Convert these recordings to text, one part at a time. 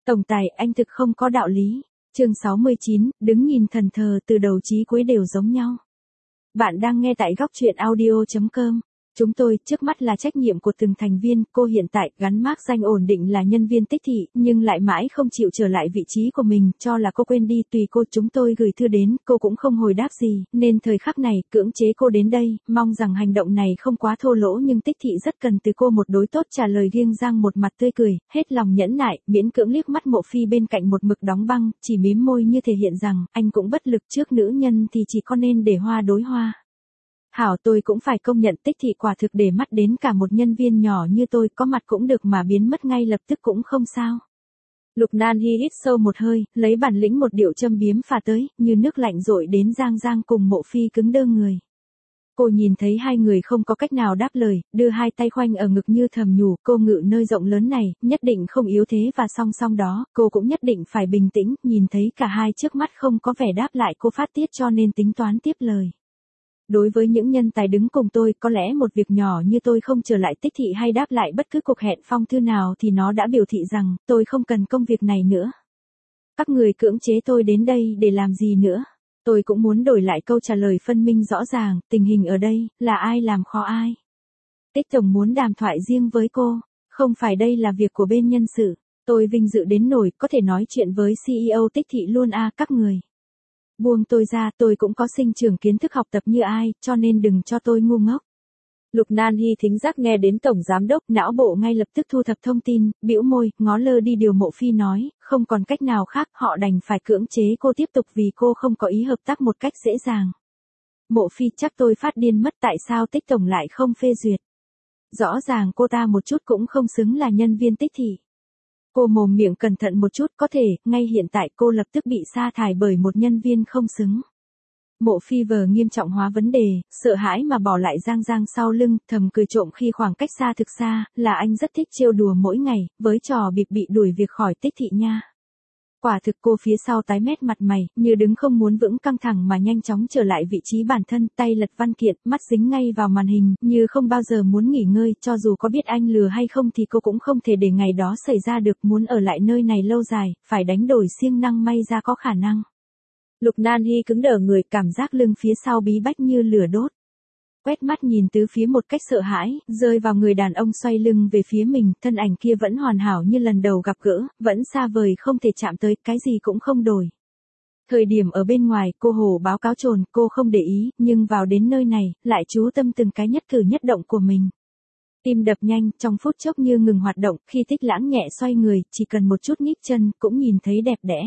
Tổng tài, anh thực không có đạo lý. Chương 69, đứng nhìn thần thờ từ đầu chí cuối đều giống nhau. Bạn đang nghe tại góc truyện audio.com. Chúng tôi, trước mắt là trách nhiệm của từng thành viên, cô hiện tại gắn mác danh ổn định là nhân viên Tích Thị, nhưng lại mãi không chịu trở lại vị trí của mình, cho là cô quên đi, tùy cô. Chúng tôi gửi thư đến, cô cũng không hồi đáp gì, nên thời khắc này, cưỡng chế cô đến đây, mong rằng hành động này không quá thô lỗ, nhưng Tích Thị rất cần từ cô một đối tốt trả lời. Riêng Giang một mặt tươi cười, hết lòng nhẫn nại, miễn cưỡng liếc mắt Mộ Phi bên cạnh một mực đóng băng, chỉ mím môi như thể hiện rằng, anh cũng bất lực trước nữ nhân thì chỉ có nên để hoa đối hoa. Hảo, tôi cũng phải công nhận Tích Thị quả thực để mắt đến cả một nhân viên nhỏ như tôi, có mặt cũng được mà biến mất ngay lập tức cũng không sao. Lục Nan Hi hít sâu một hơi, lấy bản lĩnh một điệu châm biếm phả tới, như nước lạnh dội đến. Giang cùng Mộ Phi cứng đơ người. Cô nhìn thấy hai người không có cách nào đáp lời, đưa hai tay khoanh ở ngực như thầm nhủ, cô ngự nơi rộng lớn này, nhất định không yếu thế, và song song đó, cô cũng nhất định phải bình tĩnh. Nhìn thấy cả hai trước mắt không có vẻ đáp lại, cô phát tiết cho nên tính toán tiếp lời. Đối với những nhân tài đứng cùng tôi, có lẽ một việc nhỏ như tôi không trở lại Tích Thị hay đáp lại bất cứ cuộc hẹn phong thư nào thì nó đã biểu thị rằng, tôi không cần công việc này nữa. Các người cưỡng chế tôi đến đây để làm gì nữa? Tôi cũng muốn đổi lại câu trả lời phân minh rõ ràng, tình hình ở đây, là ai làm khó ai? Tích tổng muốn đàm thoại riêng với cô, không phải đây là việc của bên nhân sự. Tôi vinh dự đến nỗi có thể nói chuyện với CEO Tích Thị luôn à, các người. Buông tôi ra, tôi cũng có sinh trưởng kiến thức học tập như ai, cho nên đừng cho tôi ngu ngốc. Lục Nan Hi thính giác nghe đến tổng giám đốc, não bộ ngay lập tức thu thập thông tin, bĩu môi, ngó lơ đi điều Mộ Phi nói, không còn cách nào khác, họ đành phải cưỡng chế cô tiếp tục vì cô không có ý hợp tác một cách dễ dàng. Mộ Phi, chắc tôi phát điên mất, tại sao Tích tổng lại không phê duyệt? Rõ ràng cô ta một chút cũng không xứng là nhân viên Tích Thị. Cô mồm miệng cẩn thận một chút, có thể, ngay hiện tại cô lập tức bị sa thải bởi một nhân viên không xứng. Mộ Phi vờ nghiêm trọng hóa vấn đề, sợ hãi mà bỏ lại Giang sau lưng, thầm cười trộm khi khoảng cách xa. Thực ra, là anh rất thích trêu đùa mỗi ngày, với trò bịp bị đuổi việc khỏi Tích Thị nha. Quả thực cô phía sau tái mét mặt mày, như đứng không muốn vững, căng thẳng mà nhanh chóng trở lại vị trí bản thân, tay lật văn kiện, mắt dính ngay vào màn hình, như không bao giờ muốn nghỉ ngơi. Cho dù có biết anh lừa hay không thì cô cũng không thể để ngày đó xảy ra được, muốn ở lại nơi này lâu dài, phải đánh đổi siêng năng, may ra có khả năng. Lục Nan Hi cứng đờ người, cảm giác lưng phía sau bí bách như lửa đốt. Quét mắt nhìn tứ phía một cách sợ hãi, rơi vào người đàn ông xoay lưng về phía mình, thân ảnh kia vẫn hoàn hảo như lần đầu gặp gỡ, vẫn xa vời không thể chạm tới, cái gì cũng không đổi. Thời điểm ở bên ngoài, cô hồ báo cáo trồn, cô không để ý, nhưng vào đến nơi này, lại chú tâm từng cái nhất cử nhất động của mình. Tim đập nhanh, trong phút chốc như ngừng hoạt động, khi Tích Lãng nhẹ xoay người, chỉ cần một chút nhích chân, cũng nhìn thấy đẹp đẽ.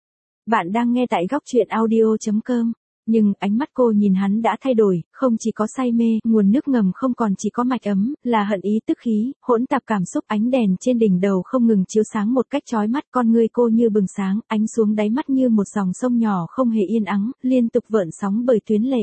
Bạn đang nghe tại góc truyện audio.com. Nhưng, ánh mắt cô nhìn hắn đã thay đổi, không chỉ có say mê, nguồn nước ngầm không còn chỉ có mạch ấm, là hận ý tức khí, hỗn tạp cảm xúc. Ánh đèn trên đỉnh đầu không ngừng chiếu sáng một cách chói mắt, con ngươi cô như bừng sáng, ánh xuống đáy mắt như một dòng sông nhỏ không hề yên ắng, liên tục vợn sóng bởi tuyến lệ.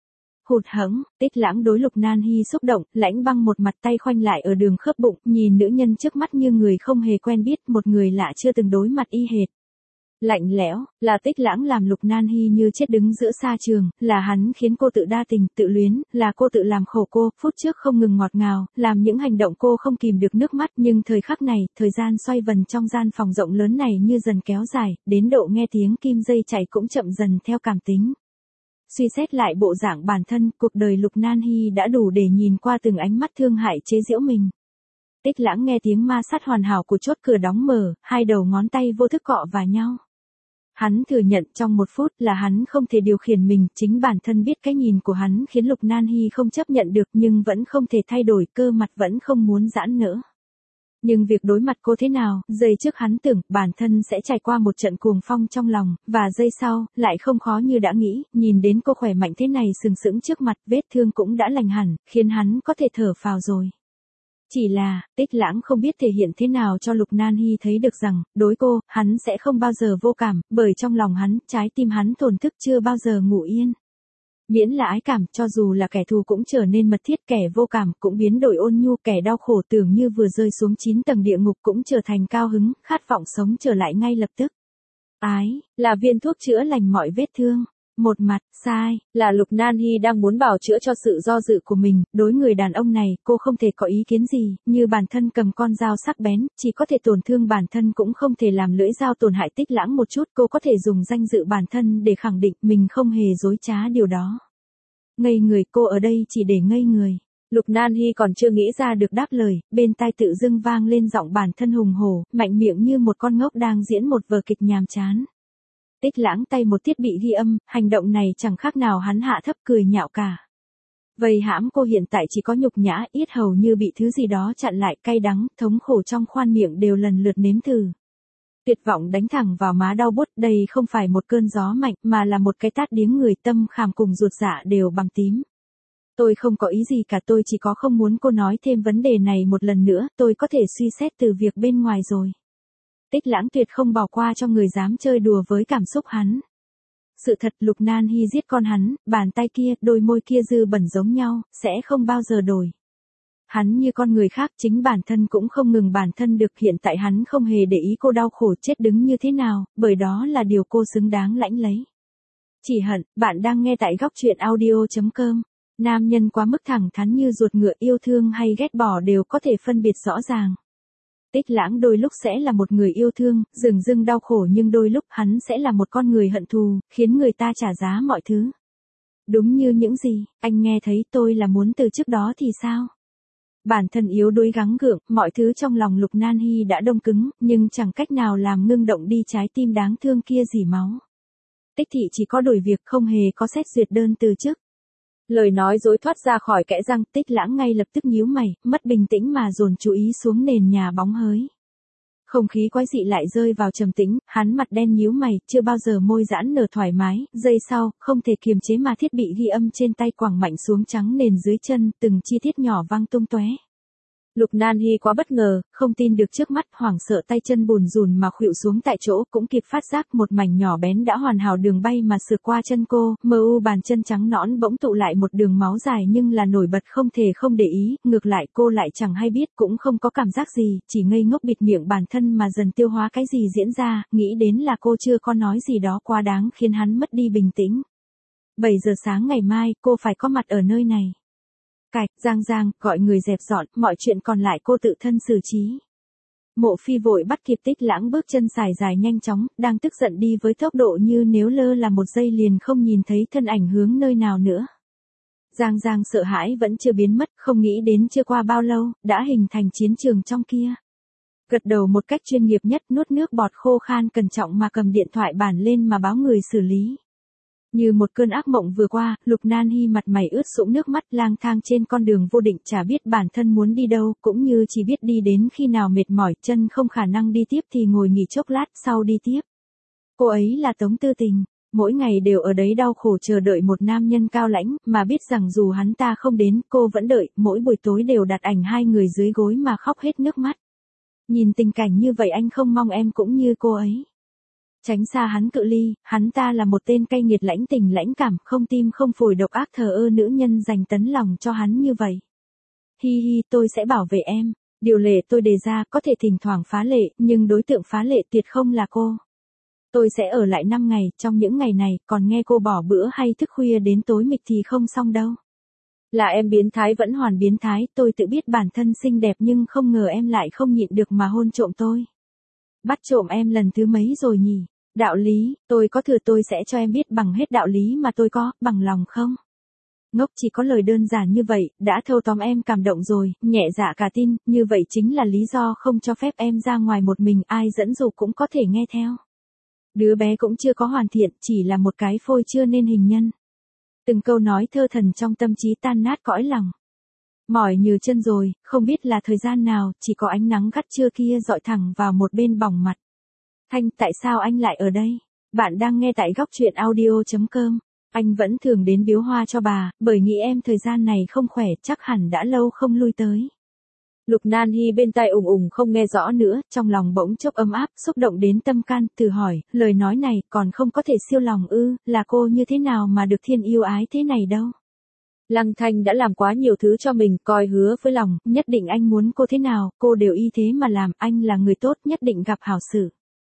Hụt hẫng, Tích Lãng đối Lục Nan Hi xúc động, lãnh băng một mặt tay khoanh lại ở đường khớp bụng, nhìn nữ nhân trước mắt như người không hề quen biết, một người lạ chưa từng đối mặt y hệt. Lạnh lẽo, là Tích Lãng làm Lục Nan Hi như chết đứng giữa sa trường, là hắn khiến cô tự đa tình, tự luyến, là cô tự làm khổ cô, phút trước không ngừng ngọt ngào, làm những hành động cô không kìm được nước mắt, nhưng thời khắc này, thời gian xoay vần trong gian phòng rộng lớn này như dần kéo dài, đến độ nghe tiếng kim dây chảy cũng chậm dần theo cảm tính. Suy xét lại bộ dạng bản thân, cuộc đời Lục Nan Hi đã đủ để nhìn qua từng ánh mắt thương hại chế giễu mình. Tích Lãng nghe tiếng ma sát hoàn hảo của chốt cửa đóng mở, hai đầu ngón tay vô thức cọ vào nhau. Hắn thừa nhận trong một phút là hắn không thể điều khiển mình, chính bản thân biết cái nhìn của hắn khiến Lục Nan Hi không chấp nhận được, nhưng vẫn không thể thay đổi, cơ mặt vẫn không muốn giãn nỡ. Nhưng việc đối mặt cô thế nào, giây trước hắn tưởng bản thân sẽ trải qua một trận cuồng phong trong lòng, và giây sau, lại không khó như đã nghĩ, nhìn đến cô khỏe mạnh thế này sừng sững trước mặt, vết thương cũng đã lành hẳn, khiến hắn có thể thở phào rồi. Chỉ là, Tích Lãng không biết thể hiện thế nào cho Lục Nan Hi thấy được rằng, đối cô, hắn sẽ không bao giờ vô cảm, bởi trong lòng hắn, trái tim hắn thổn thức chưa bao giờ ngủ yên. Miễn là ái cảm, cho dù là kẻ thù cũng trở nên mật thiết, kẻ vô cảm cũng biến đổi ôn nhu, kẻ đau khổ tưởng như vừa rơi xuống 9 tầng địa ngục cũng trở thành cao hứng, khát vọng sống trở lại ngay lập tức. Ái, là viên thuốc chữa lành mọi vết thương. Một mặt, sai, là Lục Nan Hy đang muốn bào chữa cho sự do dự của mình, đối người đàn ông này, cô không thể có ý kiến gì, như bản thân cầm con dao sắc bén, chỉ có thể tổn thương bản thân cũng không thể làm lưỡi dao tổn hại Tích Lãng một chút, cô có thể dùng danh dự bản thân để khẳng định mình không hề dối trá điều đó. Ngây người, cô ở đây chỉ để ngây người. Lục Nan Hy còn chưa nghĩ ra được đáp lời, bên tai tự dưng vang lên giọng bản thân hùng hổ, mạnh miệng như một con ngốc đang diễn một vở kịch nhàm chán. Tích Lãng tay một thiết bị ghi âm, hành động này chẳng khác nào hắn hạ thấp cười nhạo cả. Vây hãm cô hiện tại chỉ có nhục nhã, yết hầu như bị thứ gì đó chặn lại, cay đắng, thống khổ trong khoang miệng đều lần lượt nếm thử. Tuyệt vọng đánh thẳng vào má đau buốt, đây không phải một cơn gió mạnh mà là một cái tát điếng người, tâm khảm cùng ruột dạ đều bầm tím. Tôi không có ý gì cả, tôi chỉ có không muốn cô nói thêm vấn đề này một lần nữa, tôi có thể suy xét từ việc bên ngoài rồi. Tích Lãng tuyệt không bỏ qua cho người dám chơi đùa với cảm xúc hắn. Sự thật Lục Nan Hy giết con hắn, bàn tay kia, đôi môi kia dư bẩn giống nhau, sẽ không bao giờ đổi. Hắn như con người khác, chính bản thân cũng không ngừng bản thân được, hiện tại hắn không hề để ý cô đau khổ chết đứng như thế nào, bởi đó là điều cô xứng đáng lãnh lấy. Chỉ hận, bạn đang nghe tại góc truyện audio.com. Nam nhân quá mức thẳng thắn như ruột ngựa, yêu thương hay ghét bỏ đều có thể phân biệt rõ ràng. Tích Lãng đôi lúc sẽ là một người yêu thương, dửng dưng đau khổ, nhưng đôi lúc hắn sẽ là một con người hận thù, khiến người ta trả giá mọi thứ. Đúng như những gì anh nghe thấy tôi là muốn từ trước đó thì sao? Bản thân yếu đuối gắng gượng, mọi thứ trong lòng Lục Nan Hy đã đông cứng, nhưng chẳng cách nào làm ngưng động đi trái tim đáng thương kia dỉ máu. Tích thị chỉ có đổi việc, không hề có xét duyệt đơn từ chức. Lời nói dối thoát ra khỏi kẽ răng, Tích Lãng ngay lập tức nhíu mày, mất bình tĩnh mà dồn chú ý xuống nền nhà bóng hới. Không khí quái dị lại rơi vào trầm tĩnh, hắn mặt đen nhíu mày, chưa bao giờ môi giãn nở thoải mái, giây sau, không thể kiềm chế mà thiết bị ghi âm trên tay quẳng mạnh xuống trắng nền dưới chân, từng chi tiết nhỏ vang tung tóe. Lục Nan Hy quá bất ngờ, không tin được trước mắt, hoảng sợ tay chân bùn rùn mà khuỵu xuống tại chỗ, cũng kịp phát giác một mảnh nhỏ bén đã hoàn hảo đường bay mà sượt qua chân cô, mờ u bàn chân trắng nõn bỗng tụ lại một đường máu dài nhưng là nổi bật, không thể không để ý, ngược lại cô lại chẳng hay biết, cũng không có cảm giác gì, chỉ ngây ngốc bịt miệng bản thân mà dần tiêu hóa cái gì diễn ra, nghĩ đến là cô chưa có nói gì đó quá đáng khiến hắn mất đi bình tĩnh. 7 giờ sáng ngày mai, cô phải có mặt ở nơi này. Cạch, Giang, gọi người dẹp dọn, mọi chuyện còn lại cô tự thân xử trí. Mộ Phi vội bắt kịp Tích Lãng, bước chân sải dài nhanh chóng, đang tức giận đi với tốc độ như nếu lơ là một giây liền không nhìn thấy thân ảnh hướng nơi nào nữa. Giang sợ hãi vẫn chưa biến mất, không nghĩ đến chưa qua bao lâu, đã hình thành chiến trường trong kia. Gật đầu một cách chuyên nghiệp nhất, nuốt nước bọt khô khan, cẩn trọng mà cầm điện thoại bản lên mà báo người xử lý. Như một cơn ác mộng vừa qua, Lục Nan Hy mặt mày ướt sũng nước mắt, lang thang trên con đường vô định, chả biết bản thân muốn đi đâu, cũng như chỉ biết đi đến khi nào mệt mỏi, chân không khả năng đi tiếp thì ngồi nghỉ chốc lát, sau đi tiếp. Cô ấy là Tống Tư Tình, mỗi ngày đều ở đấy đau khổ chờ đợi một nam nhân cao lãnh, mà biết rằng dù hắn ta không đến, cô vẫn đợi, mỗi buổi tối đều đặt ảnh hai người dưới gối mà khóc hết nước mắt. Nhìn tình cảnh như vậy anh không mong em cũng như cô ấy. Tránh xa hắn, cự ly, hắn ta là một tên cay nghiệt, lãnh tình lãnh cảm, không tim không phổi, độc ác, thờ ơ, nữ nhân dành tấn lòng cho hắn như vậy. Hi, tôi sẽ bảo vệ em. Điều lệ tôi đề ra có thể thỉnh thoảng phá lệ, nhưng đối tượng phá lệ tuyệt không là cô. Tôi sẽ ở lại 5 ngày, trong những ngày này, còn nghe cô bỏ bữa hay thức khuya đến tối mịt thì không xong đâu. Là em biến thái vẫn hoàn biến thái, tôi tự biết bản thân xinh đẹp nhưng không ngờ em lại không nhịn được mà hôn trộm tôi. Bắt trộm em lần thứ mấy rồi nhỉ? Đạo lý, tôi có thừa, tôi sẽ cho em biết bằng hết đạo lý mà tôi có, bằng lòng không? Ngốc, chỉ có lời đơn giản như vậy, đã thâu tóm em cảm động rồi, nhẹ dạ cả tin, như vậy chính là lý do không cho phép em ra ngoài một mình, ai dẫn dụ cũng có thể nghe theo. Đứa bé cũng chưa có hoàn thiện, chỉ là một cái phôi chưa nên hình nhân. Từng câu nói thơ thần trong tâm trí tan nát cõi lòng. Mỏi như chân rồi, không biết là thời gian nào, chỉ có ánh nắng gắt trưa kia dọi thẳng vào một bên bỏng mặt. Thanh, tại sao anh lại ở đây? Bạn đang nghe tại góc truyện audio.com. Anh vẫn thường đến biếu hoa cho bà, bởi nghĩ em thời gian này không khỏe, chắc hẳn đã lâu không lui tới. Lục Nan Hy bên tai ùng không nghe rõ nữa, trong lòng bỗng chốc ấm áp, xúc động đến tâm can, thử hỏi, lời nói này còn không có thể siêu lòng ư, là cô như thế nào mà được thiên yêu ái thế này đâu. Lăng Thanh đã làm quá nhiều thứ cho mình, coi hứa với lòng, nhất định anh muốn cô thế nào, cô đều y thế mà làm, anh là người tốt, nhất định gặp hảo xử.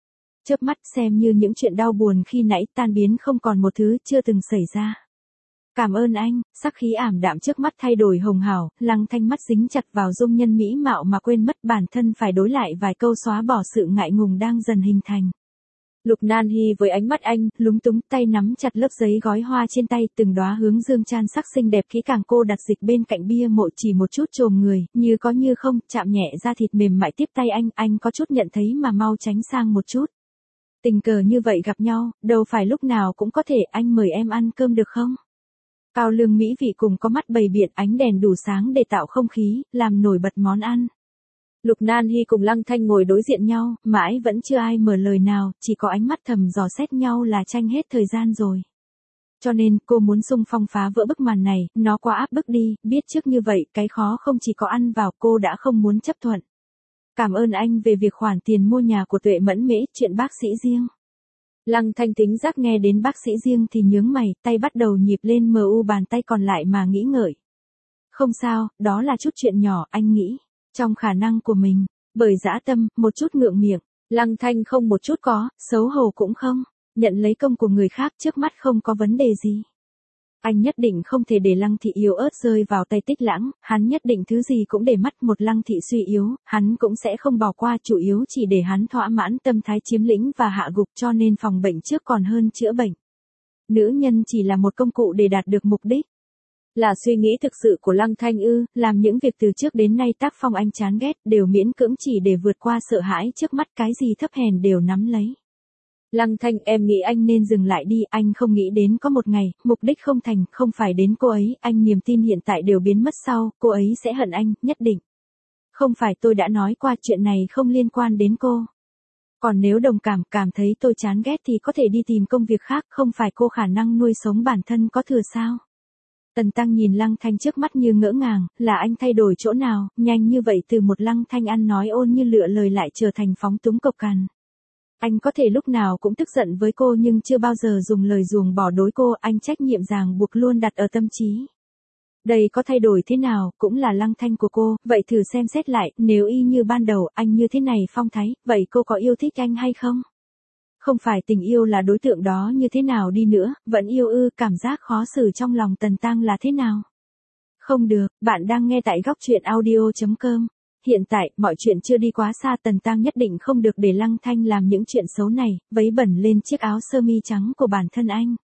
Chớp mắt xem như những chuyện đau buồn khi nãy tan biến không còn một thứ chưa từng xảy ra. Cảm ơn anh, sắc khí ảm đạm trước mắt thay đổi hồng hào, Lăng Thanh mắt dính chặt vào dung nhân mỹ mạo mà quên mất bản thân phải đối lại vài câu xóa bỏ sự ngại ngùng đang dần hình thành. Lục Nan Hy với ánh mắt anh, lúng túng tay nắm chặt lớp giấy gói hoa trên tay, từng đóa hướng dương chan sắc xinh đẹp kỹ càng cô đặt dịch bên cạnh bia mộ chỉ một chút chồm người, như có như không, chạm nhẹ da thịt mềm mại tiếp tay anh có chút nhận thấy mà mau tránh sang một chút. Tình cờ như vậy gặp nhau, đâu phải lúc nào cũng có thể, anh mời em ăn cơm được không? Cao lương mỹ vị cùng có mắt bày biện, ánh đèn đủ sáng để tạo không khí, làm nổi bật món ăn. Lục Nan Hy cùng Lăng Thanh ngồi đối diện nhau, mãi vẫn chưa ai mở lời nào, chỉ có ánh mắt thầm dò xét nhau là tranh hết thời gian rồi. Cho nên, cô muốn xung phong phá vỡ bức màn này, nó quá áp bức đi, biết trước như vậy, cái khó không chỉ có ăn vào, cô đã không muốn chấp thuận. Cảm ơn anh về việc khoản tiền mua nhà của Tuệ Mẫn Mễ, chuyện bác sĩ Riêng. Lăng Thanh tính giác nghe đến bác sĩ Riêng thì nhướng mày, tay bắt đầu nhịp lên mu bàn tay còn lại mà nghĩ ngợi. Không sao, đó là chút chuyện nhỏ, anh nghĩ. Trong khả năng của mình, bởi dã tâm, một chút ngượng miệng, Lăng Thanh không một chút có, xấu hổ cũng không, nhận lấy công của người khác trước mắt không có vấn đề gì. Anh nhất định không thể để Lăng Thị yếu ớt rơi vào tay Tích Lãng, hắn nhất định thứ gì cũng để mắt một Lăng Thị suy yếu, hắn cũng sẽ không bỏ qua, chủ yếu chỉ để hắn thỏa mãn tâm thái chiếm lĩnh và hạ gục, cho nên phòng bệnh trước còn hơn chữa bệnh. Nữ nhân chỉ là một công cụ để đạt được mục đích. Là suy nghĩ thực sự của Lăng Thanh ư, làm những việc từ trước đến nay tác phong anh chán ghét, đều miễn cưỡng chỉ để vượt qua sợ hãi trước mắt, cái gì thấp hèn đều nắm lấy. Lăng Thanh, em nghĩ anh nên dừng lại đi, anh không nghĩ đến có một ngày, mục đích không thành, không phải đến cô ấy, anh niềm tin hiện tại đều biến mất sau, cô ấy sẽ hận anh, nhất định. Không phải tôi đã nói qua chuyện này không liên quan đến cô. Còn nếu đồng cảm thấy tôi chán ghét thì có thể đi tìm công việc khác, không phải cô khả năng nuôi sống bản thân có thừa sao? Tần Tăng nhìn Lăng Thanh trước mắt như ngỡ ngàng, là anh thay đổi chỗ nào, nhanh như vậy từ một Lăng Thanh ăn nói ôn như lựa lời lại trở thành phóng túng cộc cằn. Anh có thể lúc nào cũng tức giận với cô nhưng chưa bao giờ dùng lời ruồng bỏ đối cô, anh trách nhiệm ràng buộc luôn đặt ở tâm trí. Đây có thay đổi thế nào, cũng là Lăng Thanh của cô, vậy thử xem xét lại, nếu y như ban đầu, anh như thế này phong thái, vậy cô có yêu thích anh hay không? Không phải tình yêu là đối tượng đó như thế nào đi nữa, vẫn yêu ư, cảm giác khó xử trong lòng Tần Tăng là thế nào? Không được, bạn đang nghe tại góc truyện audio.com. Hiện tại, mọi chuyện chưa đi quá xa, Tần Tăng nhất định không được để Lăng Thanh làm những chuyện xấu này, vấy bẩn lên chiếc áo sơ mi trắng của bản thân anh.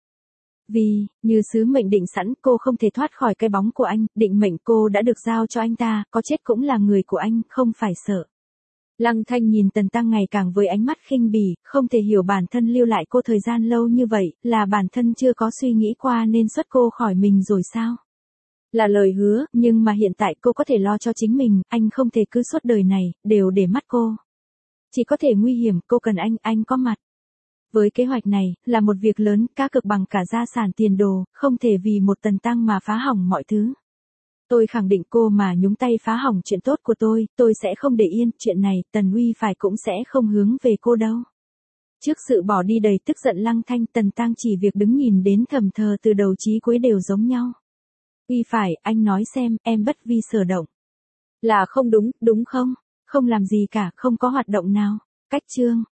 Vì, như sứ mệnh định sẵn, cô không thể thoát khỏi cái bóng của anh, định mệnh cô đã được giao cho anh ta, có chết cũng là người của anh, không phải sợ. Lăng Thanh nhìn Tần Tăng ngày càng với ánh mắt khinh bỉ, không thể hiểu bản thân lưu lại cô thời gian lâu như vậy, là bản thân chưa có suy nghĩ qua nên xuất cô khỏi mình rồi sao? Là lời hứa, nhưng mà hiện tại cô có thể lo cho chính mình, anh không thể cứ suốt đời này, đều để mắt cô. Chỉ có thể nguy hiểm, cô cần anh có mặt. Với kế hoạch này, là một việc lớn, cá cược bằng cả gia sản tiền đồ, không thể vì một Tần Tăng mà phá hỏng mọi thứ. Tôi khẳng định cô mà nhúng tay phá hỏng chuyện tốt của tôi sẽ không để yên, chuyện này, Tần Uy phải cũng sẽ không hướng về cô đâu. Trước sự bỏ đi đầy tức giận Lăng Thanh, Tần Tăng chỉ việc đứng nhìn đến thầm thờ từ đầu chí cuối đều giống nhau. Uy phải, anh nói xem, em bất vi sở động. Là không đúng, đúng không? Không làm gì cả, không có hoạt động nào. Cách chương.